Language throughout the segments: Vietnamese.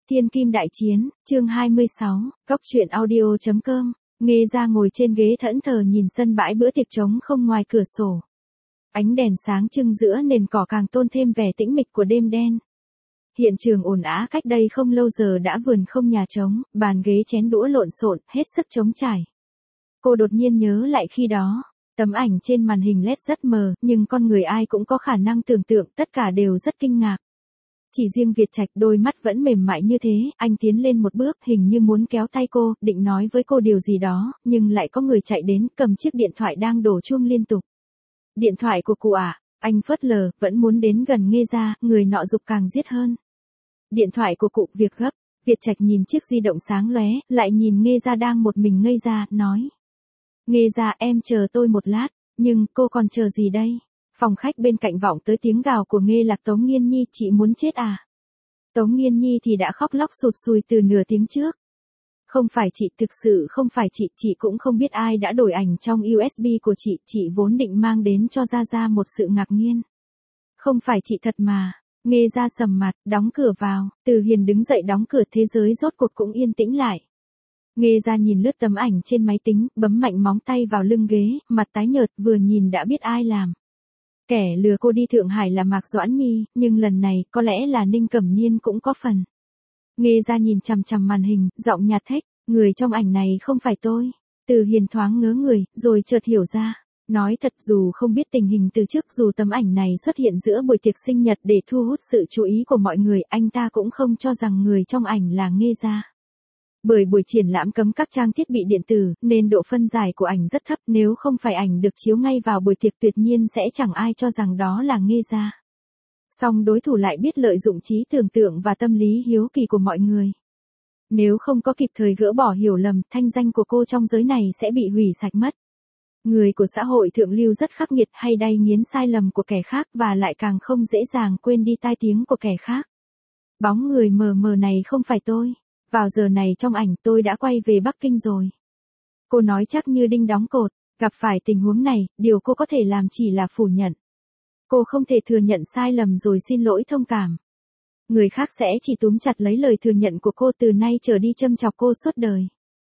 Thiên Kim Đại Chiến, chương 26, Cóc truyện audio.com, Nghe ra ngồi trên ghế thẫn thờ nhìn sân bãi bữa tiệc trống không ngoài cửa sổ. Ánh đèn sáng trưng giữa nền cỏ càng tôn thêm vẻ tĩnh mịch của đêm đen. Hiện trường ồn ào cách đây không lâu giờ đã vườn không nhà trống, bàn ghế chén đũa lộn xộn, hết sức trống trải. Cô đột nhiên nhớ lại khi đó, tấm ảnh trên màn hình LED rất mờ, nhưng con người ai cũng có khả năng tưởng tượng, tất cả đều rất kinh ngạc. Chỉ riêng Việt Trạch đôi mắt vẫn mềm mại như thế, anh tiến lên một bước hình như muốn kéo tay cô, định nói với cô điều gì đó, nhưng lại có người chạy đến cầm chiếc điện thoại đang đổ chuông liên tục. Điện thoại của cụ à? Anh phớt lờ, vẫn muốn đến gần Nghe ra, người nọ giục càng giết hơn. Điện thoại của cụ, việc gấp. Việt Trạch nhìn chiếc di động sáng lóe, lại nhìn Nghe ra đang một mình ngây ra, nói. Nghe ra, em chờ tôi một lát, nhưng cô còn chờ gì đây? Phòng khách bên cạnh vọng tới tiếng gào của Nghe Lạc. Tống Nghiên Nhi, chị muốn chết à? Tống Nghiên Nhi thì đã khóc lóc sụt sùi từ nửa tiếng trước. Không phải chị, thực sự không phải chị cũng không biết ai đã đổi ảnh trong USB của chị vốn định mang đến cho Gia một sự ngạc nhiên. Không phải chị thật mà. Nghe ra sầm mặt, đóng cửa vào, Từ Hiền đứng dậy đóng cửa, thế giới rốt cuộc cũng yên tĩnh lại. Nghe ra nhìn lướt tấm ảnh trên máy tính, bấm mạnh móng tay vào lưng ghế, mặt tái nhợt, vừa nhìn đã biết ai làm. Kẻ lừa cô đi Thượng Hải là Mạc Doãn Nhi, nhưng lần này có lẽ là Ninh Cẩm Niên cũng có phần. Nghe ra nhìn chằm chằm màn hình, giọng nhạt thách, người trong ảnh này không phải tôi. Từ Hiền thoáng ngớ người, rồi chợt hiểu ra. Nói thật, dù không biết tình hình từ trước, dù tấm ảnh này xuất hiện giữa buổi tiệc sinh nhật để thu hút sự chú ý của mọi người, anh ta cũng không cho rằng người trong ảnh là Nghe ra. Bởi buổi triển lãm cấm các trang thiết bị điện tử, nên độ phân giải của ảnh rất thấp, nếu không phải ảnh được chiếu ngay vào buổi tiệc tuyệt nhiên sẽ chẳng ai cho rằng đó là Nghe ra. Song đối thủ lại biết lợi dụng trí tưởng tượng và tâm lý hiếu kỳ của mọi người. Nếu không có kịp thời gỡ bỏ hiểu lầm, thanh danh của cô trong giới này sẽ bị hủy sạch mất. Người của xã hội thượng lưu rất khắc nghiệt, hay đay nghiến sai lầm của kẻ khác và lại càng không dễ dàng quên đi tai tiếng của kẻ khác. Bóng người mờ mờ này không phải tôi. Vào giờ này trong ảnh tôi đã quay về Bắc Kinh rồi. Cô nói chắc như đinh đóng cột, gặp phải tình huống này, điều cô có thể làm chỉ là phủ nhận. Cô không thể thừa nhận sai lầm rồi xin lỗi thông cảm. Người khác sẽ chỉ túm chặt lấy lời thừa nhận của cô, từ nay trở đi châm chọc cô suốt đời.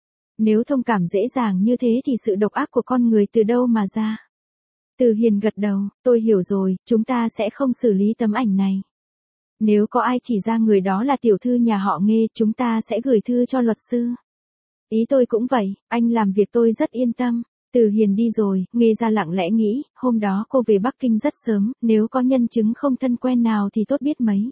Nếu thông cảm dễ dàng như thế thì sự độc ác của con người từ đâu mà ra? Từ Hiền gật đầu, tôi hiểu rồi, chúng ta sẽ không xử lý tấm ảnh này. Nếu có ai chỉ ra người đó là tiểu thư nhà họ Nghe, chúng ta sẽ gửi thư cho luật sư. Ý tôi cũng vậy, anh làm việc tôi rất yên tâm. Từ Hiền đi rồi, Nghe ra lặng lẽ nghĩ, hôm đó cô về Bắc Kinh rất sớm, nếu có nhân chứng không thân quen nào thì tốt biết mấy.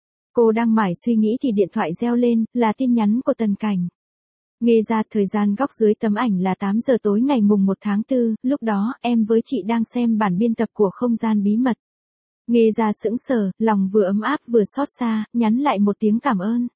Cô đang mải suy nghĩ thì điện thoại reo lên, là tin nhắn của Tần Cảnh. Nghe ra, thời gian góc dưới tấm ảnh là 8 giờ tối ngày mùng 1 tháng 4, lúc đó em với chị đang xem bản biên tập của Không gian bí mật. Nghe ra sững sờ, lòng vừa ấm áp vừa xót xa, nhắn lại một tiếng cảm ơn.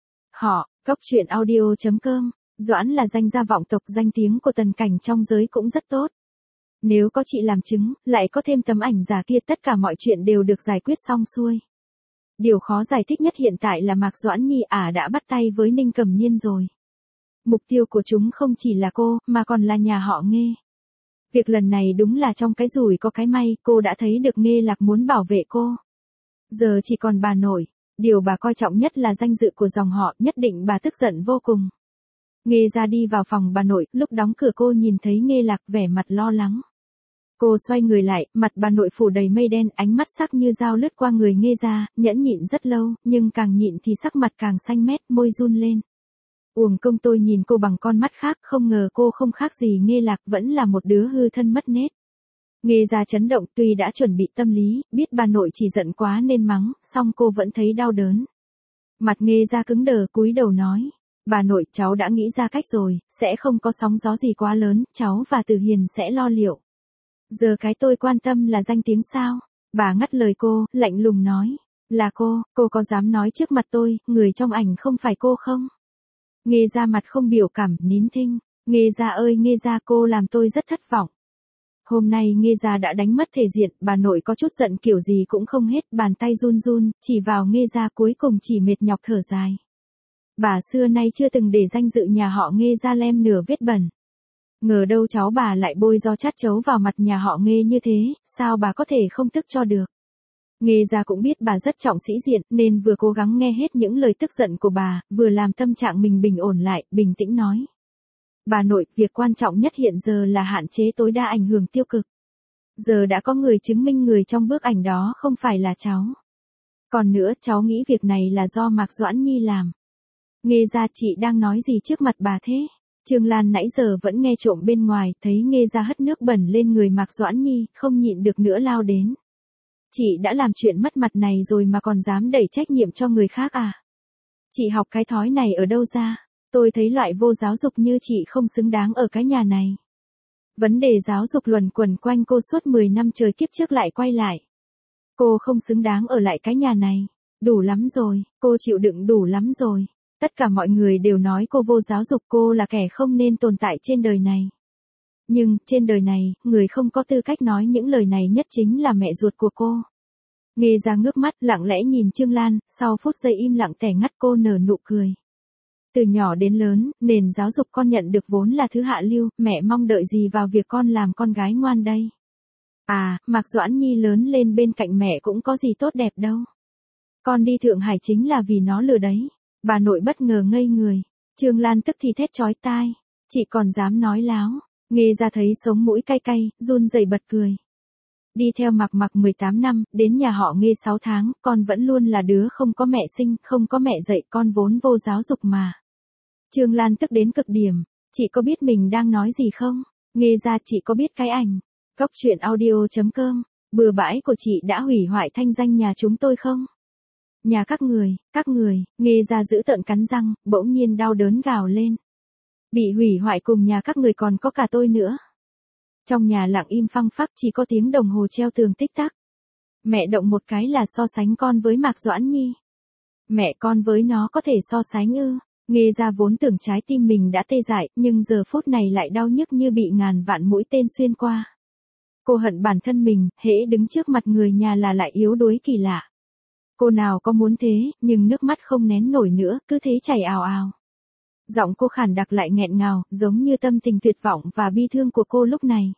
Họ, Cóc truyện audio.com, Doãn là danh gia vọng tộc, danh tiếng của Tần Cảnh trong giới cũng rất tốt. Nếu có chị làm chứng, lại có thêm tấm ảnh giả kia, tất cả mọi chuyện đều được giải quyết xong xuôi. Điều khó giải thích nhất hiện tại là Mạc Doãn Nhi đã bắt tay với Ninh Cẩm Niên rồi. Mục tiêu của chúng không chỉ là cô, mà còn là nhà họ Nghe. Việc lần này đúng là trong cái rủi có cái may, cô đã thấy được Nghe Lạc muốn bảo vệ cô. Giờ chỉ còn bà nội, điều bà coi trọng nhất là danh dự của dòng họ, nhất định bà tức giận vô cùng. Nghe ra đi vào phòng bà nội, lúc đóng cửa cô nhìn thấy Nghe Lạc vẻ mặt lo lắng. Cô xoay người lại, mặt bà nội phủ đầy mây đen, ánh mắt sắc như dao lướt qua người Nghe ra, nhẫn nhịn rất lâu, nhưng càng nhịn thì sắc mặt càng xanh mét, môi run lên. Uổng công tôi nhìn cô bằng con mắt khác, không ngờ cô không khác gì Nghe Lạc, vẫn là một đứa hư thân mất nết. Nghe ra chấn động, tuy đã chuẩn bị tâm lý, biết bà nội chỉ giận quá nên mắng, song cô vẫn thấy đau đớn. Mặt Nghe ra cứng đờ, cúi đầu nói, bà nội, cháu đã nghĩ ra cách rồi, sẽ không có sóng gió gì quá lớn, cháu và Từ Hiền sẽ lo liệu. Giờ cái tôi quan tâm là danh tiếng sao? Bà ngắt lời cô, lạnh lùng nói, là cô có dám nói trước mặt tôi, người trong ảnh không phải cô không? Nghe ra mặt không biểu cảm, nín thinh. Nghe ra ơi Nghe ra, cô làm tôi rất thất vọng. Hôm nay Nghe ra đã đánh mất thể diện, bà nội có chút giận kiểu gì cũng không hết, bàn tay run run, chỉ vào Nghe ra, cuối cùng chỉ mệt nhọc thở dài. Bà xưa nay chưa từng để danh dự nhà họ Nghe ra lem nửa vết bẩn. Ngờ đâu cháu bà lại bôi do chát chấu vào mặt nhà họ Nghe như thế, sao bà có thể không tức cho được. Nghe ra cũng biết bà rất trọng sĩ diện, nên vừa cố gắng nghe hết những lời tức giận của bà, vừa làm tâm trạng mình bình ổn lại, bình tĩnh nói. Bà nội, việc quan trọng nhất hiện giờ là hạn chế tối đa ảnh hưởng tiêu cực. Giờ đã có người chứng minh người trong bức ảnh đó không phải là cháu. Còn nữa, cháu nghĩ việc này là do Mạc Doãn Nhi làm. Nghe ra chị đang nói gì trước mặt bà thế? Trương Lan nãy giờ vẫn nghe trộm bên ngoài, thấy Nghe ra hất nước bẩn lên người Mạc Doãn Nhi, không nhịn được nữa lao đến. Chị đã làm chuyện mất mặt này rồi mà còn dám đẩy trách nhiệm cho người khác à? Chị học cái thói này ở đâu ra? Tôi thấy loại vô giáo dục như chị không xứng đáng ở cái nhà này. Vấn đề giáo dục luẩn quẩn quanh cô suốt 10 năm trời kiếp trước lại quay lại. Cô không xứng đáng ở lại cái nhà này. Đủ lắm rồi, cô chịu đựng đủ lắm rồi. Tất cả mọi người đều nói cô vô giáo dục, cô là kẻ không nên tồn tại trên đời này. Nhưng, trên đời này, người không có tư cách nói những lời này nhất chính là mẹ ruột của cô. Nghe ra ngước mắt, lặng lẽ nhìn Trương Lan, sau phút giây im lặng tẻ ngắt cô nở nụ cười. Từ nhỏ đến lớn, nền giáo dục con nhận được vốn là thứ hạ lưu, mẹ mong đợi gì vào việc con làm con gái ngoan đây? À, Mạc Doãn Nhi lớn lên bên cạnh mẹ cũng có gì tốt đẹp đâu. Con đi Thượng Hải chính là vì nó lừa đấy. Bà nội bất ngờ ngây người. Trương Lan tức thì thét chói tai. Chị còn dám nói láo. Nghe ra thấy sống mũi cay cay, run rẩy bật cười. Đi theo Mạc 18 năm, đến nhà họ Nghe 6 tháng, con vẫn luôn là đứa không có mẹ sinh, không có mẹ dạy, con vốn vô giáo dục mà. Trương Lan tức đến cực điểm. Chị có biết mình đang nói gì không? Nghe ra chị có biết cái ảnh Cóc truyện audio.com bừa bãi của chị đã hủy hoại thanh danh nhà chúng tôi không? Nhà các người, Nghe ra giữ tợn cắn răng, bỗng nhiên đau đớn gào lên. Bị hủy hoại cùng nhà các người còn có cả tôi nữa. Trong nhà lặng im phăng phắc, chỉ có tiếng đồng hồ treo tường tích tắc. Mẹ động một cái là so sánh con với Mạc Doãn Nhi. Mẹ con với nó có thể so sánh ư? Nghe ra vốn tưởng trái tim mình đã tê dại, nhưng giờ phút này lại đau nhức như bị ngàn vạn mũi tên xuyên qua. Cô hận bản thân mình, hễ đứng trước mặt người nhà là lại yếu đuối kỳ lạ. Cô nào có muốn thế, nhưng nước mắt không nén nổi nữa, cứ thế chảy ào ào. Giọng cô khản đặc lại nghẹn ngào, giống như tâm tình tuyệt vọng và bi thương của cô lúc này.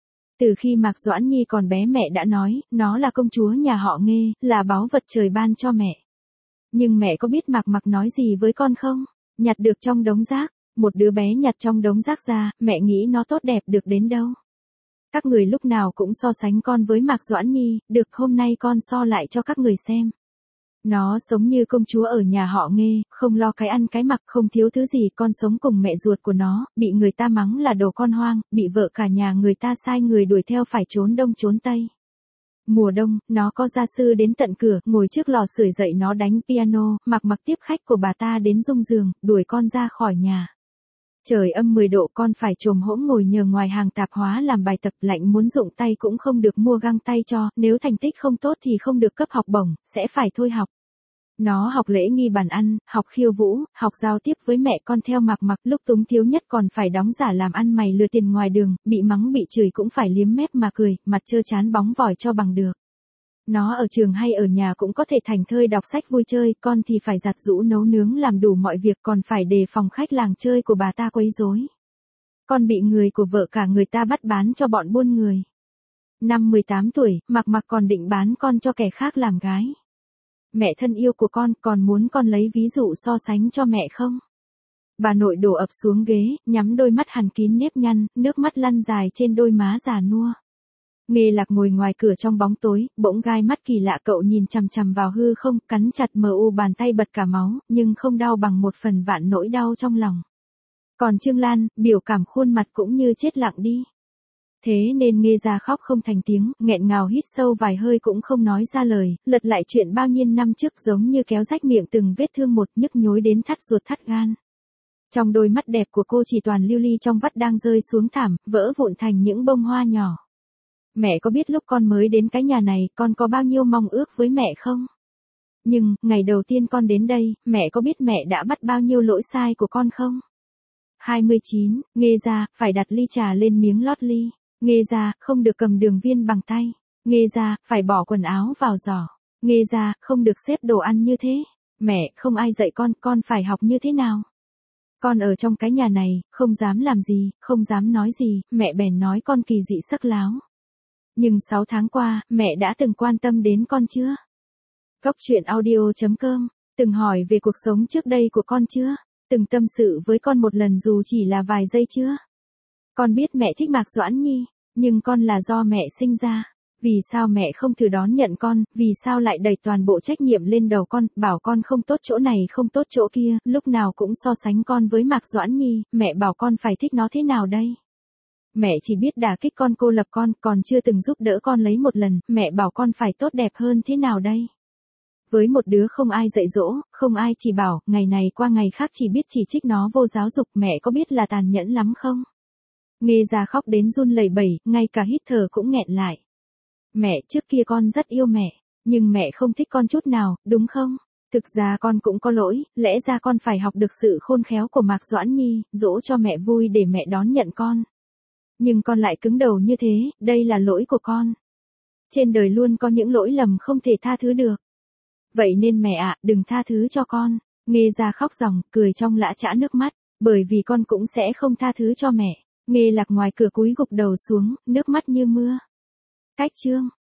Từ khi Mạc Doãn Nhi còn bé mẹ đã nói, nó là công chúa nhà họ Nghe, là báu vật trời ban cho mẹ. Nhưng mẹ có biết Mạc nói gì với con không? Nhặt được trong đống rác, một đứa bé nhặt trong đống rác ra, mẹ nghĩ nó tốt đẹp được đến đâu. Các người lúc nào cũng so sánh con với Mạc Doãn Nhi, được hôm nay con so lại cho các người xem. Nó sống như công chúa ở nhà họ Nghe, không lo cái ăn cái mặc, không thiếu thứ gì, con sống cùng mẹ ruột của nó, bị người ta mắng là đồ con hoang, bị vợ cả nhà người ta sai người đuổi theo phải trốn đông trốn tây. Mùa đông, nó có gia sư đến tận cửa, ngồi trước lò sưởi dạy nó đánh piano, Mạc tiếp khách của bà ta đến rung giường, đuổi con ra khỏi nhà. Trời âm 10 độ con phải trồm hỗn ngồi nhờ ngoài hàng tạp hóa làm bài tập, lạnh muốn rụng tay cũng không được mua găng tay cho, nếu thành tích không tốt thì không được cấp học bổng, sẽ phải thôi học. Nó học lễ nghi bàn ăn, học khiêu vũ, học giao tiếp với mẹ con theo Mạc, lúc túng thiếu nhất còn phải đóng giả làm ăn mày lừa tiền ngoài đường, bị mắng bị chửi cũng phải liếm mép mà cười, mặt trơ trán bóng vòi cho bằng được. Nó ở trường hay ở nhà cũng có thể thành thơi đọc sách vui chơi, con thì phải giặt giũ nấu nướng làm đủ mọi việc, còn phải đề phòng khách làng chơi của bà ta quấy rối. Con bị người của vợ cả người ta bắt bán cho bọn buôn người. Năm 18 tuổi, Mạc còn định bán con cho kẻ khác làm gái. Mẹ thân yêu của con, còn muốn con lấy ví dụ so sánh cho mẹ không? Bà nội đổ ập xuống ghế, nhắm đôi mắt hằn kín nếp nhăn, nước mắt lăn dài trên đôi má già nua. Nghe Lạc ngồi ngoài cửa trong bóng tối, bỗng gai mắt kỳ lạ, cậu nhìn chằm chằm vào hư không, cắn chặt mờ u bàn tay bật cả máu, nhưng không đau bằng một phần vạn nỗi đau trong lòng. Còn Trương Lan, biểu cảm khuôn mặt cũng như chết lặng đi. Thế nên Nghe ra khóc không thành tiếng, nghẹn ngào hít sâu vài hơi cũng không nói ra lời, lật lại chuyện bao nhiêu năm trước giống như kéo rách miệng từng vết thương một, nhức nhối đến thắt ruột thắt gan. Trong đôi mắt đẹp của cô chỉ toàn lưu ly trong vắt đang rơi xuống thảm, vỡ vụn thành những bông hoa nhỏ. Mẹ có biết lúc con mới đến cái nhà này, con có bao nhiêu mong ước với mẹ không? Nhưng, ngày đầu tiên con đến đây, mẹ có biết mẹ đã bắt bao nhiêu lỗi sai của con không? 29, Nghe ra, phải đặt ly trà lên miếng lót ly. Nghe ra, không được cầm đường viên bằng tay. Nghe ra, phải bỏ quần áo vào giỏ. Nghe ra, không được xếp đồ ăn như thế. Mẹ, không ai dạy con phải học như thế nào? Con ở trong cái nhà này, không dám làm gì, không dám nói gì, mẹ bèn nói con kỳ dị sắc láo. Nhưng 6 tháng qua, mẹ đã từng quan tâm đến con chưa? Cốc truyện audio.com, từng hỏi về cuộc sống trước đây của con chưa? Từng tâm sự với con một lần dù chỉ là vài giây chưa? Con biết mẹ thích Mạc Doãn Nhi, nhưng con là do mẹ sinh ra. Vì sao mẹ không thử đón nhận con, vì sao lại đẩy toàn bộ trách nhiệm lên đầu con, bảo con không tốt chỗ này không tốt chỗ kia, lúc nào cũng so sánh con với Mạc Doãn Nhi, mẹ bảo con phải thích nó thế nào đây? Mẹ chỉ biết đả kích con, cô lập con, còn chưa từng giúp đỡ con lấy một lần, mẹ bảo con phải tốt đẹp hơn thế nào đây? Với một đứa không ai dạy dỗ, không ai chỉ bảo, ngày này qua ngày khác chỉ biết chỉ trích nó vô giáo dục, mẹ có biết là tàn nhẫn lắm không? Nghe ra khóc đến run lẩy bẩy, ngay cả hít thở cũng nghẹn lại. Mẹ, trước kia con rất yêu mẹ, nhưng mẹ không thích con chút nào, đúng không? Thực ra con cũng có lỗi, lẽ ra con phải học được sự khôn khéo của Mạc Doãn Nhi, dỗ cho mẹ vui để mẹ đón nhận con. Nhưng con lại cứng đầu như thế, đây là lỗi của con. Trên đời luôn có những lỗi lầm không thể tha thứ được. Vậy nên mẹ ạ, đừng tha thứ cho con. Nghe ra khóc ròng, cười trong lã chã nước mắt, bởi vì con cũng sẽ không tha thứ cho mẹ. Nghe Lạc ngoài cửa cúi gục đầu xuống, nước mắt như mưa. Cách chương